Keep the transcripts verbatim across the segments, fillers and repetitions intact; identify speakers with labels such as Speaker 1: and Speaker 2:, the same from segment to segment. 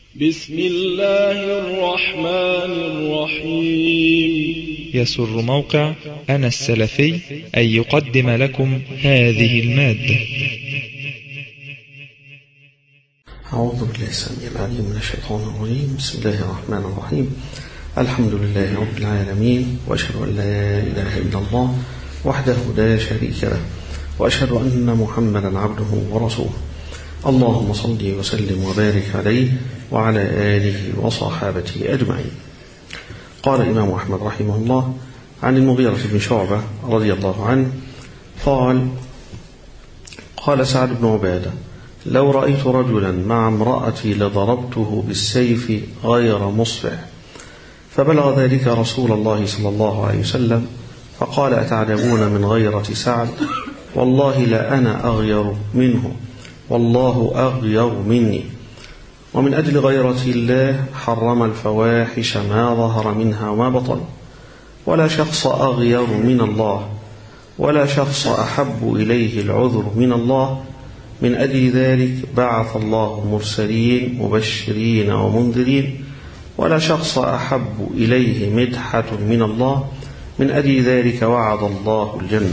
Speaker 1: بسم الله الرحمن الرحيم.
Speaker 2: يسر موقع أنا السلفي أن يقدم لكم هذه المادة.
Speaker 3: أعوذ بالله السميع العليم من الشيطان الرجيم. بسم الله الرحمن الرحيم. الحمد لله رب العالمين، وأشهد أن لا إله إلا الله وحده لا شريك له، وأشهد أن محمدا عبده ورسوله. اللهم صل وسلم وبارك عليه وعلى آله وصحابته أجمعين. قال الإمام أحمد رحمه الله عن المغيرة بن شعبة رضي الله عنه قال: قال سعد بن عبادة: لو رأيت رجلا مع امرأتي لضربته بالسيف غير مصفح. فبلغ ذلك رسول الله صلى الله عليه وسلم فقال: أتعجبون من غيرة سعد؟ والله لا أنا أغير منه، والله أغير مني. ومن أجل غيرة الله حرم الفواحش ما ظهر منها وما بطن، ولا شخص أغير من الله، ولا شخص أحب إليه العذر من الله. من أجل ذلك بعث الله مرسلين مبشرين ومنذرين، ولا شخص أحب إليه مدحة من الله. من أجل ذلك وعد الله الجنة.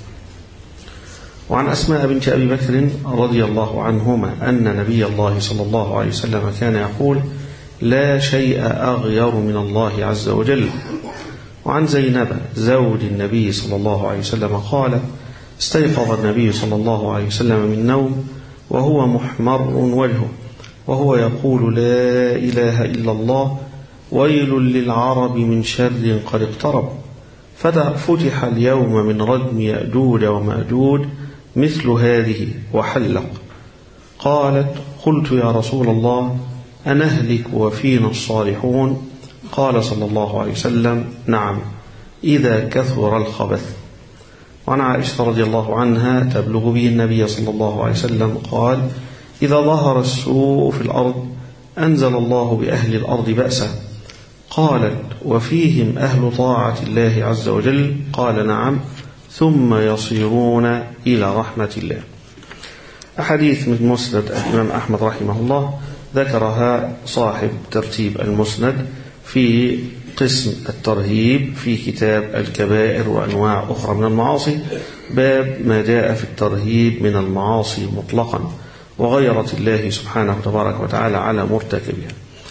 Speaker 3: وعن أسماء بنت أبي بكر رضي الله عنهما أن نبي الله صلى الله عليه وسلم كان يقول: لا شيء أغير من الله عز وجل. وعن زينب زوج النبي صلى الله عليه وسلم قال: استيقظ النبي صلى الله عليه وسلم من نوم وهو محمر وجهه، وهو يقول: لا إله إلا الله، ويل للعرب من شر قد اقترب. ففتح اليوم من ردم يأجوج ومأجوج مثل هذه وحلق. قالت: قلت يا رسول الله أنهلك وفينا الصالحون؟ قال صلى الله عليه وسلم: نعم، إذا كثر الخبث. وعن عائشة رضي الله عنها تبلغ به النبي صلى الله عليه وسلم قال: إذا ظهر السوء في الأرض أنزل الله بأهل الأرض بأسا. قالت: وفيهم أهل طاعة الله عز وجل؟ قال: نعم، ثم يصيرون إلى رحمة الله. أحاديث من مسند الإمام أحمد رحمه الله ذكرها صاحب ترتيب المسند في قسم الترهيب في كتاب الكبائر وأنواع أخرى من المعاصي، باب ما جاء في الترهيب من المعاصي مطلقا وغيرة الله سبحانه وتبارك وتعالى على مرتكبها.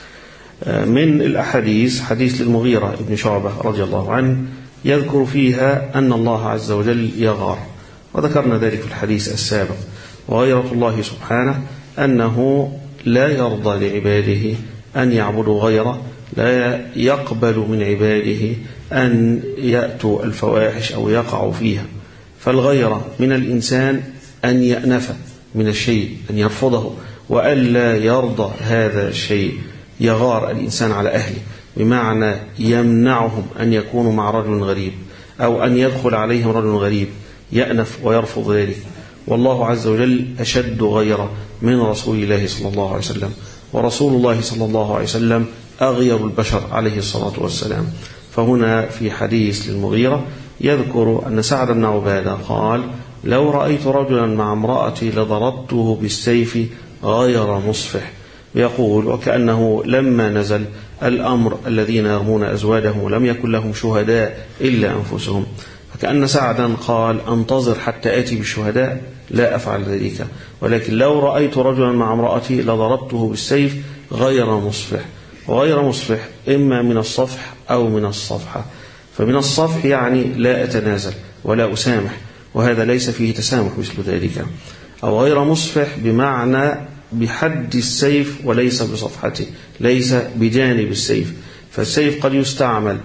Speaker 3: من الأحاديث حديث للمغيرة بن شعبة رضي الله عنه يذكر فيها أن الله عز وجل يغار، وذكرنا ذلك في الحديث السابق. وغيرة الله سبحانه أنه لا يرضى لعباده أن يعبدوا غيره، لا يقبل من عباده أن يأتوا الفواحش أو يقعوا فيها. فالغيرة من الإنسان أن يأنف من الشيء، أن يرفضه وألا يرضى هذا الشيء. يغار الإنسان على أهله بمعنى يمنعهم أن يكونوا مع رجل غريب أو أن يدخل عليهم رجل غريب، يأنف ويرفض ذلك. والله عز وجل أشد غيرة من رسول الله صلى الله عليه وسلم، ورسول الله صلى الله عليه وسلم أغير البشر عليه الصلاة والسلام. فهنا في حديث للمغيرة يذكر أن سعد بن عبادة قال: لو رأيت رجلا مع امرأتي لضربته بالسيف غير مصفح. يقول وكأنه لما نزل الأمر الذين يرمون أزواجهم لم يكن لهم شهداء إلا أنفسهم، فكأن سعدا قال: أنتظر حتى آتي بالشهداء، لا أفعل ذلك، ولكن لو رأيت رجلا مع امرأتي لضربته بالسيف غير مصفح. وغير مصفح إما من الصفح أو من الصفحة. فمن الصفح يعني لا أتنازل ولا أسامح، وهذا ليس فيه تسامح مثل ذلك. أو غير مصفح بمعنى بحد السيف وليس بصفحته، ليس بجانب السيف. فالسيف قد يستعمل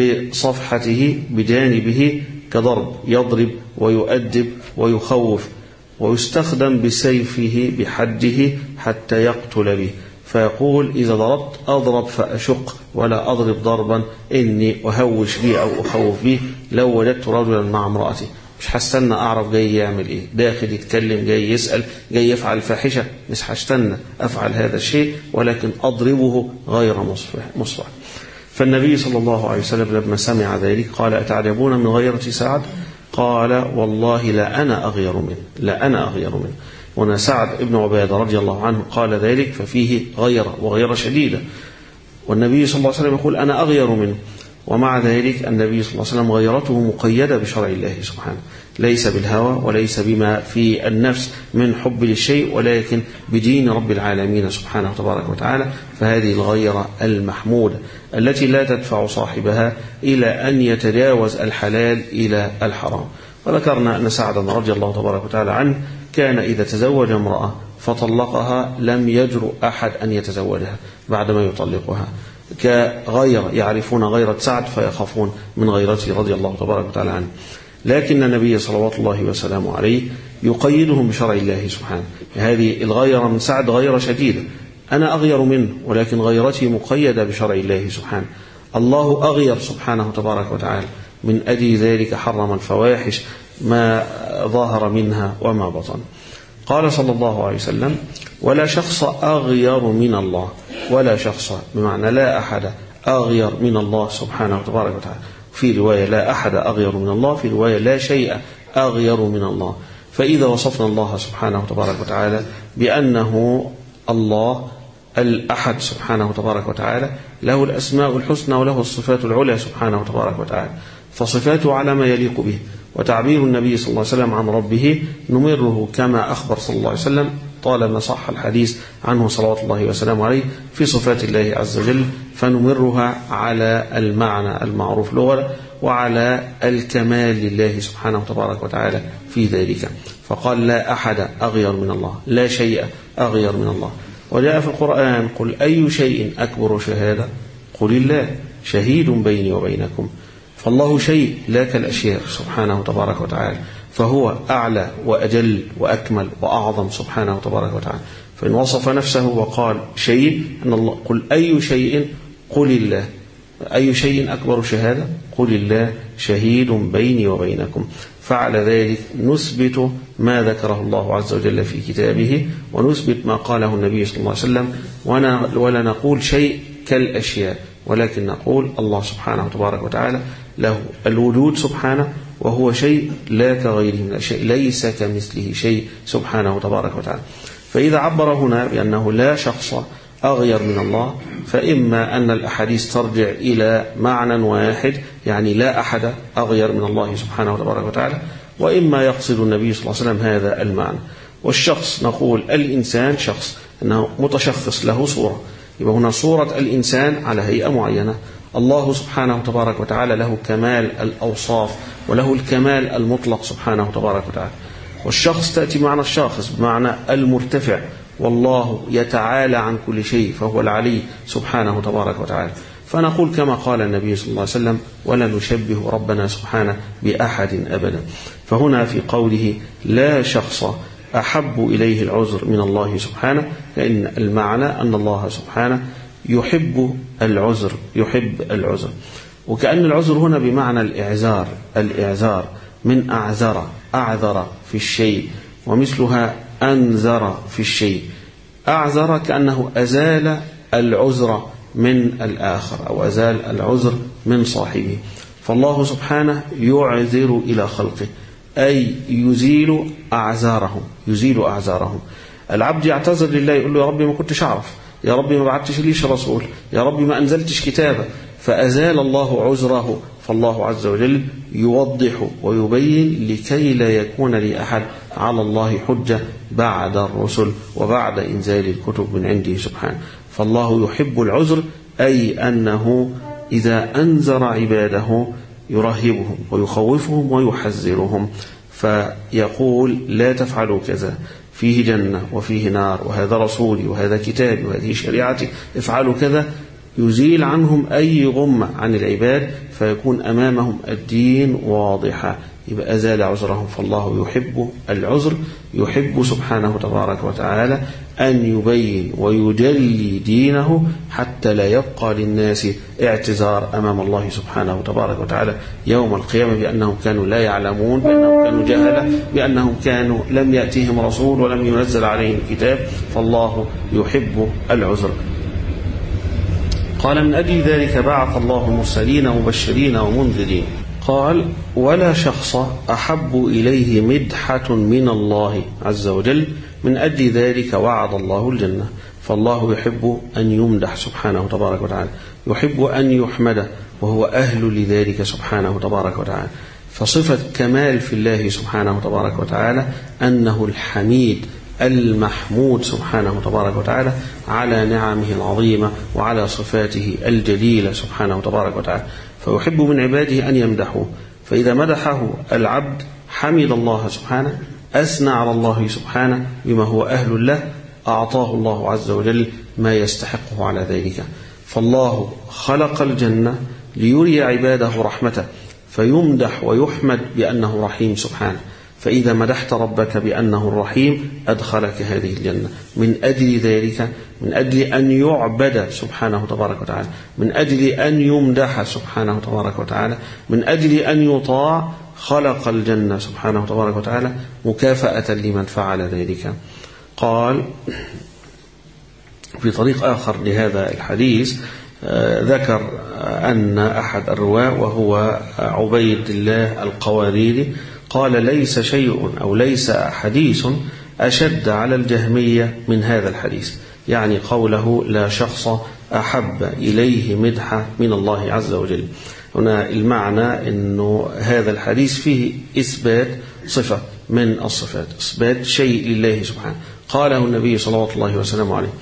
Speaker 3: بصفحته بجانبه كضرب، يضرب ويؤدب ويخوف، ويستخدم بسيفه بحده حتى يقتل به. فيقول: إذا ضربت أضرب فأشق، ولا أضرب ضربا إني أهوش به أو أخوف به. لو وجدت رجلا مع امرأتي مش هستنى أعرف جاي يعمل إيه، داخل يتكلم، جاي يسأل، جاي يفعل فاحشة، مش هستنى أفعل هذا الشيء، ولكن أضربه غير مصفح. فالنبي صلى الله عليه وسلم لما سمع ذلك قال: أتعجبون من غيرة سعد؟ قال: والله لا أنا أغير منه، لا أنا أغير منه. هنا سعد بن عبادة رضي الله عنه قال ذلك ففيه غيرة وغيرة شديدة، والنبي صلى الله عليه وسلم يقول أنا أغير منه، ومع ذلك النبي صلى الله عليه وسلم غيرته مقيدة بشرع الله سبحانه، ليس بالهوى وليس بما في النفس من حب للشيء، ولكن بدين رب العالمين سبحانه وتبارك وتعالى. فهذه الغيرة المحمودة التي لا تدفع صاحبها إلى أن يتجاوز الحلال إلى الحرام. وذكرنا أن سعدا رضي الله تبارك وتعالى عنه كان إذا تزوج امرأة فطلقها لم يجرؤ أحد أن يتزوجها بعدما يطلقها، كغير يعرفون غيرة سعد فيخافون من غيرته رضي الله تبارك وتعالى عنه. لكن النبي صلوات الله وسلامه عليه يقيدهم بشرع الله سبحانه. هذه الغيرة من سعد غيرة شديدة، أنا أغير منه ولكن غيرتي مقيدة بشرع الله سبحانه. الله أغير سبحانه تبارك وتعالى، من أجل ذلك حرم الفواحش ما ظهر منها وما بطن. قال صلى الله عليه وسلم ولا شخص أغير من الله، ولا شخص بمعنى لا أحد أغير من الله سبحانه وتبارك وتعالى. في رواية لا أحد أغير من الله، في رواية لا شيء أغير من الله. فإذا وصفنا الله سبحانه وتبارك وتعالى بأنه الله الأحد سبحانه وتبارك وتعالى، له الأسماء الحسنى وله الصفات العلى سبحانه وتبارك وتعالى، فصفاته على ما يليق به. وتعبير النبي صلى الله عليه وسلم عن ربه نمره كما أخبر صلى الله عليه وسلم طالما صح الحديث عنه صلوات الله وسلامه عليه في صفات الله عز وجل، فنمرها على المعنى المعروف لغة وعلى الكمال لله سبحانه وتبارك وتعالى في ذلك. فقال لا أحد أغير من الله، لا شيء أغير من الله. وجاء في القرآن قل أي شيء أكبر شهادة، قل الله شهيد بيني وبينكم. فالله شيء لا كالأشياء سبحانه وتبارك وتعالى، فهو أعلى وأجل وأكمل وأعظم سبحانه وتبارك وتعالى. فإن وصف نفسه وقال شيء أن الله قل أي شيء قل الله، أي شيء أكبر شهادة قل الله شهيد بيني وبينكم. فعلى ذلك نثبت ما ذكره الله عز وجل في كتابه، ونثبت ما قاله النبي صلى الله عليه وسلم، ولا نقول شيء كالأشياء، ولكن نقول الله سبحانه وتبارك وتعالى له الوجود سبحانه، وهو شيء لا كغيره من الشيء، ليس كمثله شيء سبحانه وتبارك وتعالى. فإذا عبر هنا بأنه لا شخص أغير من الله، فإما أن الأحاديث ترجع إلى معنى واحد، يعني لا أحد أغير من الله سبحانه وتبارك وتعالى، وإما يقصد النبي صلى الله عليه وسلم هذا المعنى. والشخص نقول الإنسان شخص أنه متشخص له صورة، يبقى هنا صورة الإنسان على هيئة معينة. الله سبحانه وتبارك وتعالى له كمال الأوصاف وله الكمال المطلق سبحانه وتبارك وتعالى. والشخص تأتي معنى الشاخص بمعنى المرتفع، والله يتعالى عن كل شيء فهو العلي سبحانه تبارك وتعالى. فنقول كما قال النبي صلى الله عليه وسلم ولا نشبه ربنا سبحانه بأحد أبدا. فهنا في قوله لا شخص أحب إليه العذر من الله سبحانه، لأن المعنى أن الله سبحانه يحب العذر، يحب العذر. وكأن العذر هنا بمعنى الإعذار، الإعذار من أعذر، أعذر في الشيء، ومثلها أنذر في الشيء. أعذر كأنه أزال العذر من الآخر أو أزال العذر من صاحبه. فالله سبحانه يعذر إلى خلقه، أي يزيل أعذارهم، يزيل أعذارهم. العبد يعتذر لله يقول له يا ربي ما كنتش أعرف، يا ربي ما بعتش ليش رسول، يا ربي ما أنزلتش كتابة، فأزال الله عذره. فالله عز وجل يوضح ويبين لكي لا يكون لأحد على الله حجة بعد الرسل وبعد إنزال الكتب من عنده سبحانه. فالله يحب العذر، أي أنه إذا أنذر عباده يرهبهم ويخوفهم ويحذرهم، فيقول لا تفعلوا كذا، فيه جنة وفيه نار، وهذا رسولي وهذا كتابي وهذه شريعتي، افعلوا كذا، يزيل عنهم أي غمة عن العباد، فيكون أمامهم الدين واضحا، يبقى أزال عذرهم. فالله يحب العذر، يحب سبحانه تبارك وتعالى أن يبين ويجلي دينه حتى لا يبقى للناس اعتذار أمام الله سبحانه تبارك وتعالى يوم القيامة بأنهم كانوا لا يعلمون، بأنهم كانوا جهلة، بأنهم كانوا لم يأتيهم رسول ولم ينزل عليهم كتاب. فالله يحب العذر. قال من أجل ذلك بعث الله مرسلين مبشرين ومنذرين. قال ولا شخص أحب إليه مدحة من الله عز وجل من أجل ذلك وعد الله الجنة. فالله يحب أن يمدح سبحانه تبارك وتعالى، يحب أن يحمده، وهو أهل لذلك سبحانه تبارك وتعالى. فصفة كمال في الله سبحانه تبارك وتعالى أنه الحميد المحمود سبحانه تبارك وتعالى على نعمه العظيمة وعلى صفاته الجليلة سبحانه تبارك وتعالى. فيحب من عباده أن يمدحوه، فإذا مدحه العبد حمد الله سبحانه، أثنى على الله سبحانه بما هو أهل له، أعطاه الله عز وجل ما يستحقه على ذلك. فالله خلق الجنة ليري عباده رحمته، فيمدح ويحمد بأنه رحيم سبحانه. فإذا مدحت ربك بأنه الرحيم أدخلك هذه الجنة. من أجل ذلك، من أجل أن يعبد سبحانه تبارك وتعالى، من أجل أن يمدح سبحانه تبارك وتعالى، من أجل أن يطاع، خلق الجنة سبحانه تبارك وتعالى مكافأة لمن فعل ذلك. قال في طريق آخر لهذا الحديث ذكر أن أحد الرواة وهو عبيد الله القواريري قال: ليس شيء أو ليس حديث أشد على الجهمية من هذا الحديث، يعني قوله لا شخص أحب إليه مدحة من الله عز وجل. هنا المعنى أنه هذا الحديث فيه إثبات صفة من الصفات، إثبات شيء لله سبحانه قاله النبي صلى الله عليه وسلم عليه.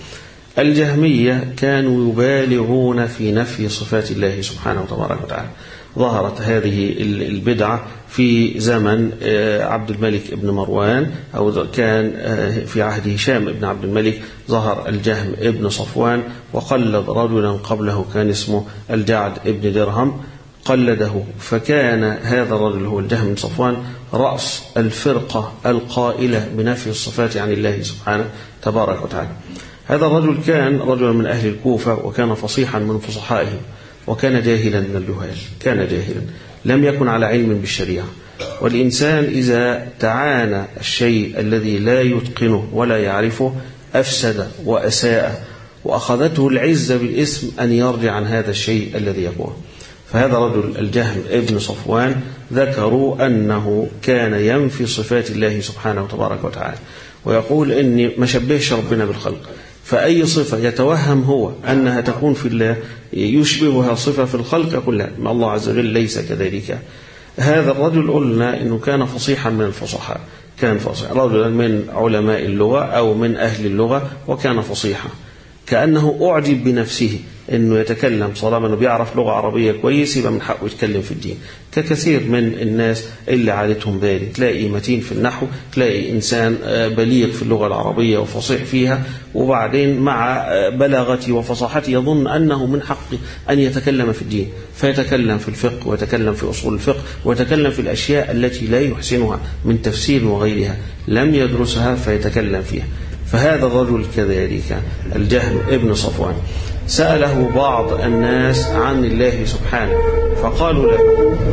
Speaker 3: الجهمية كانوا يبالغون في نفي صفات الله سبحانه وتبارك وتعالى. ظهرت هذه البدعة في زمن عبد الملك ابن مروان، أو كان في عهد هشام ابن عبد الملك ظهر الجهم ابن صفوان وقلد رجلا قبله كان اسمه الجعد ابن درهم، قلده، فكان هذا الرجل هو الجهم بن صفوان رأس الفرقة القائلة بنفي الصفات عن الله سبحانه تبارك وتعالى. هذا الرجل كان رجلا من أهل الكوفة، وكان فصيحا من فصحائهم، وكان جاهلا من الجهال، كان جاهلا لم يكن على علم بالشريعة. والإنسان إذا تعانى الشيء الذي لا يتقنه ولا يعرفه أفسد وأساء، وأخذته العزة بالإثم أن يرجع عن هذا الشيء الذي يقوله. فهذا رجل الجهم ابن صفوان ذكروا أنه كان ينفي صفات الله سبحانه وتبارك وتعالى، ويقول إني ما شبهش ربنا بالخلق، فأي صفة يتوهم هو أنها تكون في الله يشبهها صفة في الخلق كلها، ما الله عز وجل ليس كذلك. هذا الرجل قلنا إنه كان فصيحا من الفصحاء، كان فصيح رجلا من علماء اللغة أو من أهل اللغة، وكان فصيحا، كأنه أعجب بنفسه إنه يتكلم، طالما إنه بيعرف لغة عربية كويس يبقى من حقه يتكلم في الدين، ككثير من الناس اللي عادتهم ذلك. تلاقي متين في النحو، تلاقي إنسان بليغ في اللغة العربية وفصيح فيها، وبعدين مع بلاغته وفصاحته يظن أنه من حقه أن يتكلم في الدين، فيتكلم في الفقه ويتكلم في أصول الفقه ويتكلم في الأشياء التي لا يحسنها من تفسير وغيرها، لم يدرسها فيتكلم فيها. فهذا الرجل كذلك الجهم ابن صفوان سأله بعض الناس عن الله سبحانه، فقالوا له: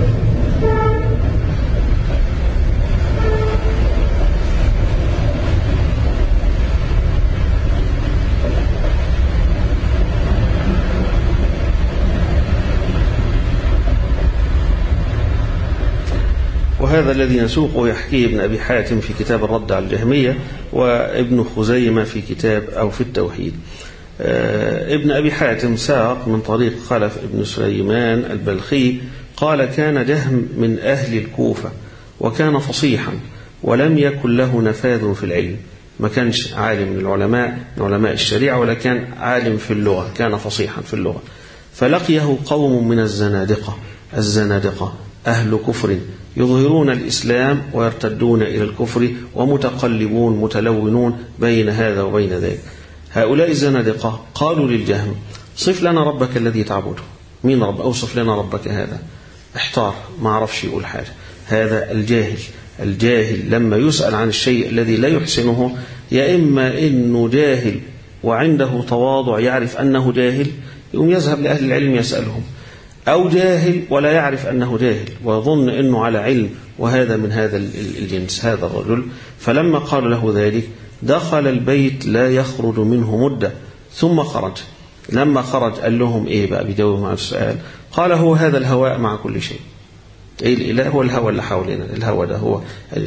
Speaker 3: وهذا الذي نسوقه يحكيه ابن أبي حاتم في كتاب الرد على الجهمية، وابن خزيمة في كتاب أو في التوحيد. ابن أبي حاتم ساق من طريق خلف ابن سليمان البلخي قال: كان جهم من أهل الكوفة، وكان فصيحا، ولم يكن له نفاذ في العلم، ما كانش عالم من العلماء من علماء الشريعة، ولا كان عالم في اللغة، كان فصيحا في اللغة. فلقيه قوم من الزنادقة، الزنادقة أهل كفر يظهرون الإسلام ويرتدون إلى الكفر، ومتقلبون متلونون بين هذا وبين ذلك. هؤلاء الزنادقة قالوا للجهم: صف لنا ربك الذي تعبده. مين رب؟ أوصف لنا ربك هذا. احتار، ما عرفش يقول حاجة. هذا الجاهل، الجاهل لما يسأل عن الشيء الذي لا يحسنه، يا إما إنه جاهل وعنده تواضع يعرف أنه جاهل يقوم يذهب لأهل العلم يسألهم، أو جاهل ولا يعرف أنه جاهل ويظن أنه على علم، وهذا من هذا الجنس هذا الرجل. فلما قال له ذلك دخل البيت لا يخرج منه مدة ثم خرج. لما خرج قال لهم إيه بقى؟ بيجاوبوا على السؤال. قال: هو هذا الهواء مع كل شيء. إيه الإله؟ هو الهواء اللي حولنا، الهواء ده هو الإله.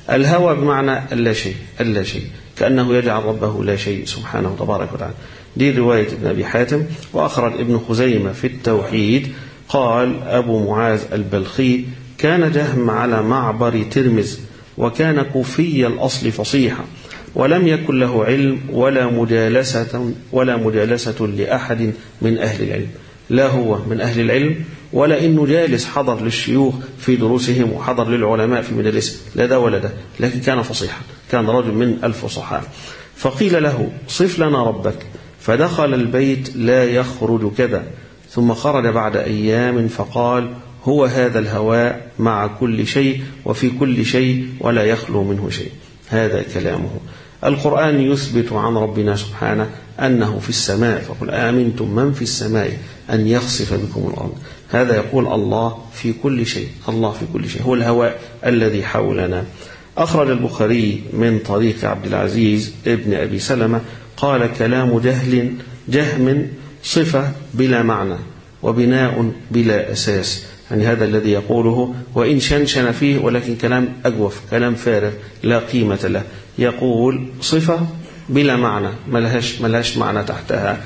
Speaker 3: الهوى بمعنى اللا شيء، اللا شيء، كأنه يجعل ربه لا شيء سبحانه تبارك وتعالى. دي رواية ابن أبي حاتم. وأخرج ابن خزيمة في التوحيد قال أبو معاذ البلخي: كان جهم على معبر ترمز، وكان كوفي الأصل فصيحا، ولم يكن له علم ولا مجالسة ولا مجالسة لأحد من أهل العلم، لا هو من أهل العلم ولا إنه جالس حضر للشيوخ في دروسهم وحضر للعلماء في مدارسهم، لا ده ولا ده، لكن كان فصيحا، كان رجل من الفصحاء. فقيل له: صف لنا ربك، فدخل البيت لا يخرج كذا، ثم خرج بعد أيام فقال: هو هذا الهواء مع كل شيء وفي كل شيء ولا يخلو منه شيء. هذا كلامه. القرآن يثبت عن ربنا سبحانه أنه في السماء، فقل آمنتم من في السماء أن يخسف بكم الأرض. هذا يقول الله في كل شيء، الله في كل شيء، هو الهواء الذي حولنا. أخرج البخاري من طريق عبد العزيز ابن أبي سلمة قال: كلام جهل جهم صفة بلا معنى وبناء بلا أساس، يعني هذا الذي يقوله وإن شنشن فيه، ولكن كلام أجوف، كلام فارغ لا قيمة له. يقول صفة بلا معنى، ملهاش, ملهاش معنى تحتها،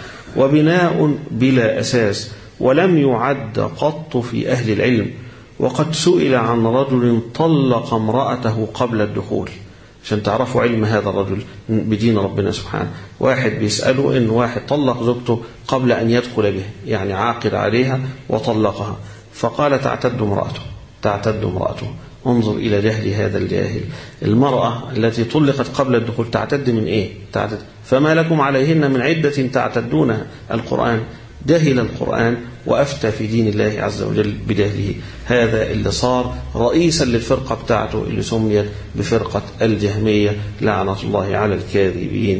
Speaker 3: وبناء بلا أساس، ولم يعد قط في أهل العلم. وقد سئل عن رجل طلق امرأته قبل الدخول، عشان تعرفوا علم هذا الرجل بدين ربنا سبحانه. واحد بيسأله إن واحد طلق زوجته قبل أن يدخل به، يعني عاقد عليها وطلقها، فقال: تعتد امرأته، تعتد امرأته. انظر إلى جهل هذا الجاهل. المرأة التي طلقت قبل الدخول تعتد من إيه؟ تعتد. فما لكم عليهن من عدة تعتدونها. القرآن جهل القرآن وأفتى في دين الله عز وجل بجهله. هذا اللي صار رئيسا للفرقة بتاعته اللي سميت بفرقة الجهمية لعنة الله على الكاذبين.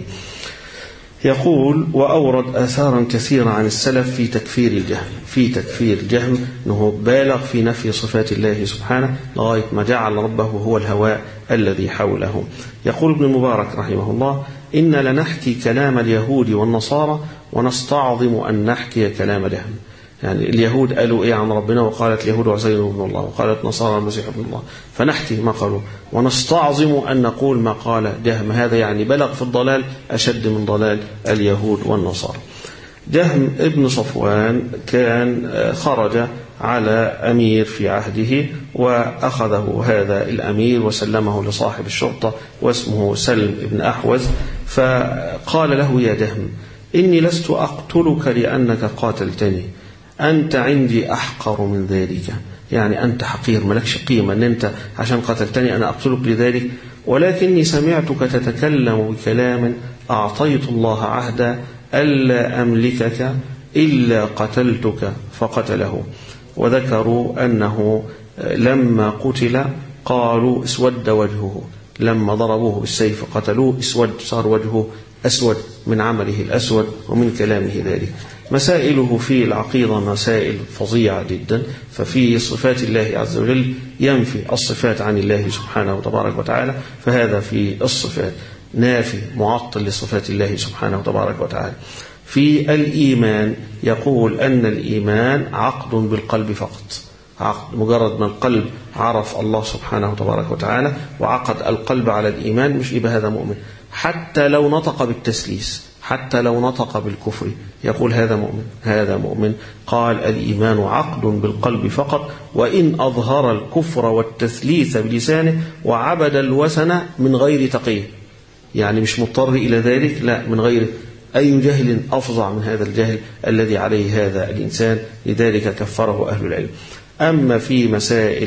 Speaker 3: يقول: وأورد آثارا كثيرة عن السلف في تكفير الجهم، في تكفير الجهم أنه بالغ في نفي صفات الله سبحانه لغاية ما جعل ربه هو الهواء الذي حوله. يقول ابن المبارك رحمه الله: إن لنحكي كلام اليهود والنصارى ونستعظم أن نحكي كلام جهم. يعني اليهود قالوا إيه عن ربنا؟ وقالت اليهود عزير ابن الله، وقالت نصارى المسيح ابن الله، فنحكي ما قالوا ونستعظم أن نقول ما قال جهم. هذا يعني بلغ في الضلال أشد من ضلال اليهود والنصارى. جهم ابن صفوان كان خرج على أمير في عهده، وأخذه هذا الأمير وسلمه لصاحب الشرطة واسمه سلم ابن أحوز، فقال له: يا جهم، إني لست أقتلك لأنك قاتلتني، أنت عندي أحقر من ذلك. يعني أنت حقير، ملكش قيمة، أن أنت عشان قتلتني أنا أقتلك لذلك، ولكني سمعتك تتكلم بكلام أعطيت الله عهدا ألا أملكك إلا قتلتك فقتله. وذكروا أنه لما قتل قالوا اسود وجهه، لما ضربوه بالسيف قتلوه اسود، صار وجهه أسود من عمله الأسود ومن كلامه ذلك. مسائله في العقيدة مسائل فظيعة جدا. ففي صفات الله عز وجل ينفي الصفات عن الله سبحانه وتبارك وتعالى، فهذا في الصفات نافي معطل لصفات الله سبحانه وتبارك وتعالى. في الإيمان يقول أن الإيمان عقد بالقلب فقط، عقد مجرد ما القلب عرف الله سبحانه وتبارك وتعالى وعقد القلب على الإيمان، مش يبقى هذا مؤمن. حتى لو نطق بالتسليس، حتى لو نطق بالكفر، يقول هذا مؤمن، هذا مؤمن. قال: الإيمان عقد بالقلب فقط، وإن أظهر الكفر والتثليث بلسانه وعبد الوثن من غير تقية، يعني مش مضطر إلى ذلك، لا، من غير. أي جهل أفظع من هذا الجهل الذي عليه هذا الإنسان، لذلك كفره أهل العلم. أما في مسائل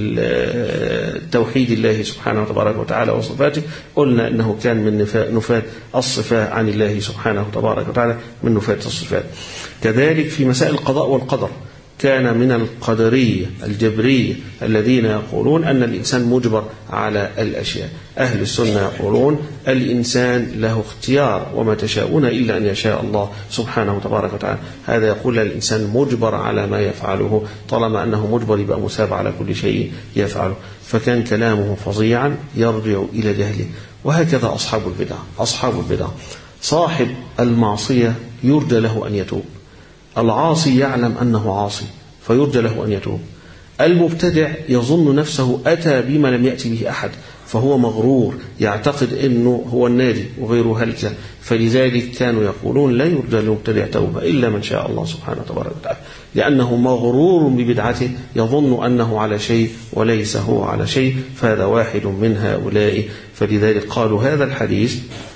Speaker 3: توحيد الله سبحانه وتبارك وتعالى وصفاته، قلنا أنه كان من نفاة الصفات عن الله سبحانه وتبارك وتعالى، من نفاة الصفات. كذلك في مسائل القضاء والقدر كان من القدرية الجبرية الذين يقولون أن الإنسان مجبر على الأشياء. أهل السنة يقولون الإنسان له اختيار، وما تشاءون إلا أن يشاء الله سبحانه وتبارك وتعالى. هذا يقول الإنسان مجبر على ما يفعله، طالما أنه مجبر يبقى مثاب على كل شيء يفعله. فكان كلامه فظيعا يرجع إلى جهله. وهكذا أصحاب البدع، أصحاب البدع صاحب المعصية يرجى له أن يتوب، العاصي يعلم أنه عاصي فيرجى له أن يتوب. المبتدع يظن نفسه أتى بما لم يأتي به أحد، فهو مغرور يعتقد أنه هو الناجي وغيره هلكة. فلذلك كانوا يقولون لا يرجى للمبتدع توبة إلا من شاء الله سبحانه وتبارك وتعالى، لأنه مغرور ببدعته يظن أنه على شيء وليس هو على شيء، فهذا واحد من هؤلاء. فلذلك قالوا هذا الحديث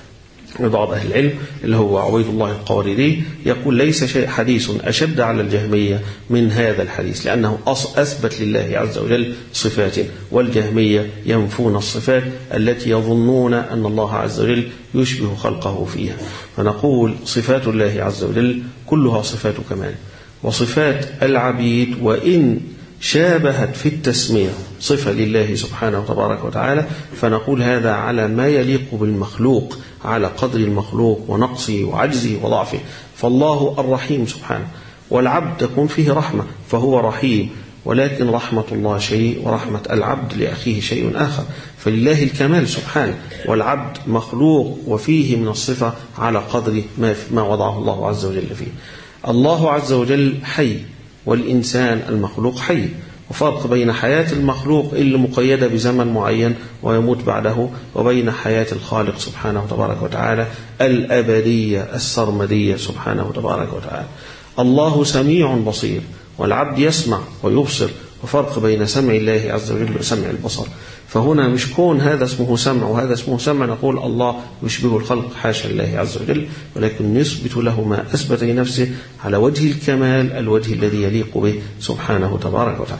Speaker 3: بعض أهل العلم اللي هو عبيد الله القواريري يقول ليس شيء حديث أشد على الجهمية من هذا الحديث، لأنه أثبت لله عز وجل صفات، والجهمية ينفون الصفات التي يظنون أن الله عز وجل يشبه خلقه فيها. فنقول صفات الله عز وجل كلها صفات كمال، وصفات العبيد وإن شابهت في التسمية صفة لله سبحانه وتبارك وتعالى، فنقول هذا على ما يليق بالمخلوق، على قدر المخلوق ونقصه وعجزه وضعفه. فالله الرحيم سبحانه، والعبد تكون فيه رحمة فهو رحيم، ولكن رحمة الله شيء ورحمة العبد لأخيه شيء آخر. فلله الكمال سبحانه، والعبد مخلوق وفيه من الصفة على قدر ما وضعه الله عز وجل فيه. الله عز وجل حي، والإنسان المخلوق حي، وفرق بين حياة المخلوق اللي مقيدة بزمن معين ويموت بعده، وبين حياة الخالق سبحانه وتبارك وتعالى الأبدية السرمدية سبحانه وتبارك وتعالى. الله سميع بصير، والعبد يسمع ويبصر، وفرق بين سمع الله عز وجل وسمع البصر. فهنا مش كون هذا اسمه سمع وهذا اسمه سمع نقول الله يشبه الخلق، حاشا الله عز وجل، ولكن نثبت له ما أثبت لنفسه على وجه الكمال، الوجه الذي يليق به سبحانه تبارك وتعالى.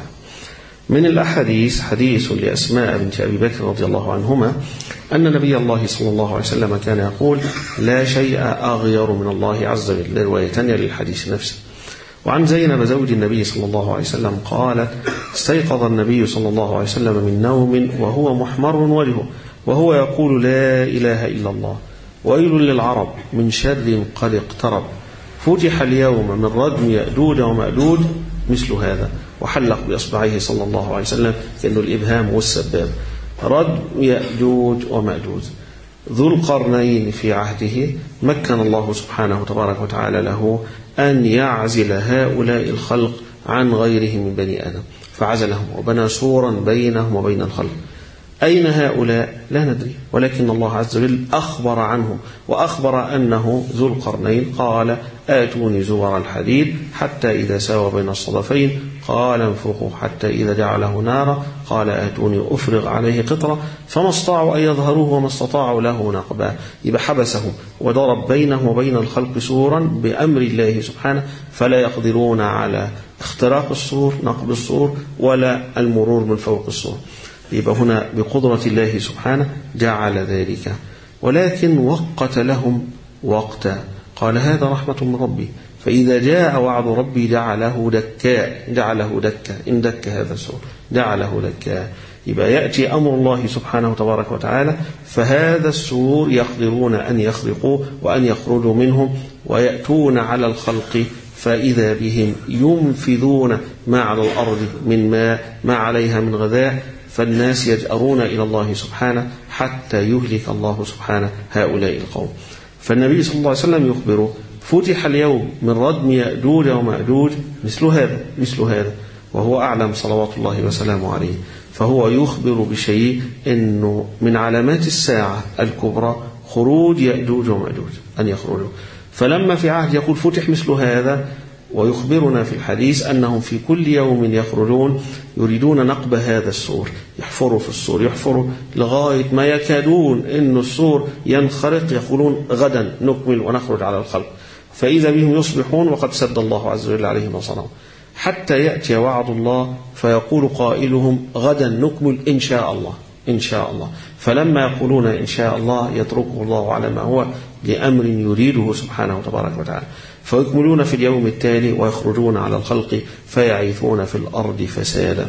Speaker 3: من الأحاديث حديث لأسماء بنت أبي بكر رضي الله عنهما أن نبي الله صلى الله عليه وسلم كان يقول لا شيء أغير من الله عز وجل، روايتان للحديث نفسه. وعن زينب زوج النبي صلى الله عليه وسلم قالت استيقظ النبي صلى الله عليه وسلم من نوم وهو محمر وجهه وهو يقول لا إله إلا الله، ويل للعرب من شر قد اقترب، فتح اليوم من ردم يأجوج ومأجوج مثل هذا، وحلق بأصبعيه صلى الله عليه وسلم كأنه الإبهام والسباب. ردم يأجوج ومأجوج. ذو القرنين في عهده مكن الله سبحانه تبارك وتعالى له أن يعزل هؤلاء الخلق عن غيرهم من بني آدم، فعزلهم وبنى سورا بينهم وبين الخلق. أين هؤلاء؟ لا ندري، ولكن الله عز وجل أخبر عنهم، وأخبر أنه ذو القرنين قال آتوني زبر الحديد حتى إذا ساوى بين الصدفين قال انفخوا حتى إذا جعله نارا قال آتوني أفرغ عليه قطرة، فما استطاعوا أن يظهروه وما استطاعوا له نقبا. يبقى حبسهم وضرب بينه وبين الخلق سورا بأمر الله سبحانه، فلا يقدرون على اختراق السور، نقب السور، ولا المرور من فوق السور. يبقى هنا بقدرة الله سبحانه جعل ذلك، ولكن وقت لهم وقتا، قال هذا رحمة من ربي، فإذا جاء وعد ربي جعله دكاء، جعله دكا، إن دك هذا السور جعله دكاء. يبقى يأتي أمر الله سبحانه وتبارك وتعالى، فهذا السور يقدرون أن يخرقوه وأن يخرجوا منهم ويأتون على الخلق، فإذا بهم ينفذون ما على الأرض من ماء، ما عليها من غذاء، فالناس يجأرون إلى الله سبحانه حتى يهلك الله سبحانه هؤلاء القوم. فالنبي صلى الله عليه وسلم يخبره فتح اليوم من ردم يأجوج ومأجوج مثل هذا مثل هذا وهو أعلم صلوات الله وسلامه عليه. فهو يخبر بشيء أنه من علامات الساعة الكبرى خروج يأجوج ومأجوج، أن يخرجوا. فلما في عهد يقول فتح مثل هذا، ويخبرنا في الحديث أنهم في كل يوم يخرجون يريدون نقب هذا السور، يحفروا في السور، يحفروا لغاية ما يكادون أن السور ينخرق، يقولون غدا نكمل ونخرج على الخلق، فإذا بهم يصبحون وقد سد الله عز وجل عليهم ما صنعوا، حتى يأتي وعد الله فيقول قائلهم غدا نكمل إن شاء الله إن شاء الله. فلما يقولون إن شاء الله يتركه الله على ما هو لأمر يريده سبحانه وتبارك وتعالى، فيكملون في اليوم التالي ويخرجون على الخلق فيعيثون في الأرض فسادا.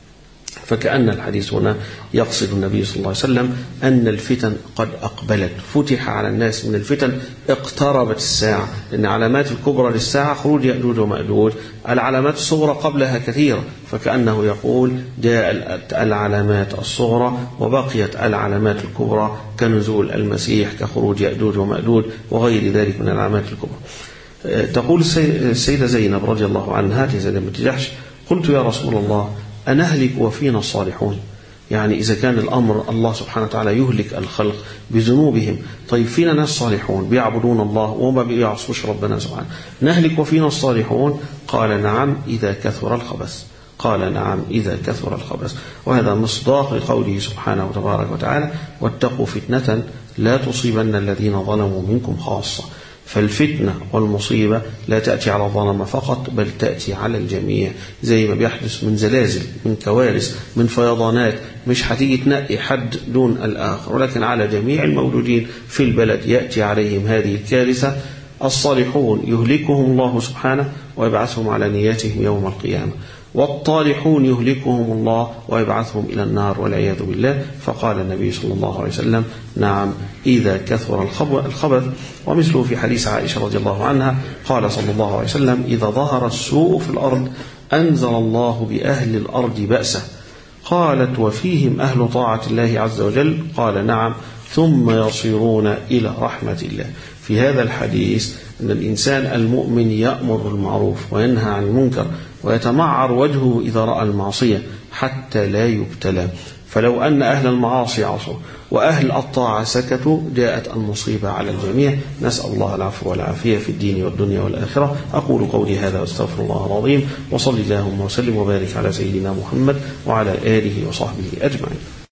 Speaker 3: فكأن الحديث هنا يقصد النبي صلى الله عليه وسلم أن الفتن قد أقبلت، فتح على الناس من الفتن، اقتربت الساعة، لأن علامات الكبرى للساعة خروج يأجوج ومأجوج، العلامات الصغرى قبلها كثيرة، فكأنه يقول جاء العلامات الصغرى وبقيت العلامات الكبرى كنزول المسيح، كخروج يأجوج ومأجوج وغير ذلك من العلامات الكبرى. تقول السيدة زينب رضي الله عنها لزينب بنت جحش قلت يا رسول الله أنهلك وفينا الصالحون؟ يعني إذا كان الأمر الله سبحانه وتعالى يهلك الخلق بذنوبهم، طيب فينا ناس صالحون بيعبدون الله وما بيعصوش ربنا سبحانه، نهلك وفينا الصالحون؟ قال نعم إذا كثر الخبث. قال نعم إذا كثر الخبث. وهذا مصداق قوله سبحانه وتبارك وتعالى: واتقوا فتنة لا تصيبن الذين ظلموا منكم خاصة. فالفتنة والمصيبة لا تأتي على الظلمة فقط، بل تأتي على الجميع، زي ما بيحدث من زلازل، من كوارث، من فيضانات، مش هتيجي تنقي حد دون الآخر، ولكن على جميع الموجودين في البلد يأتي عليهم هذه الكارثة. الصالحون يهلكهم الله سبحانه ويبعثهم على نياتهم يوم القيامة، والطالحون يهلكهم الله ويبعثهم إلى النار والعياذ بالله. فقال النبي صلى الله عليه وسلم: نعم إذا كثر الخبث. ومثله في حديث عائشة رضي الله عنها قال صلى الله عليه وسلم: إذا ظهر السوء في الأرض أنزل الله بأهل الأرض بأسه. قالت: وفيهم أهل طاعة الله عز وجل؟ قال: نعم، ثم يصيرون إلى رحمة الله. في هذا الحديث أن الإنسان المؤمن يأمر بالمعروف وينهى عن المنكر ويتمعر وجهه إذا رأى المعصية حتى لا يبتلى. فلو أن أهل المعاصي عصوا وأهل الطاعة سكتوا جاءت المصيبة على الجميع. نسأل الله العفو والعافية في الدين والدنيا والآخرة. أقول قولي هذا واستغفر الله العظيم، وصلي اللهم وسلم وبارك على سيدنا محمد وعلى آله وصحبه أجمعين.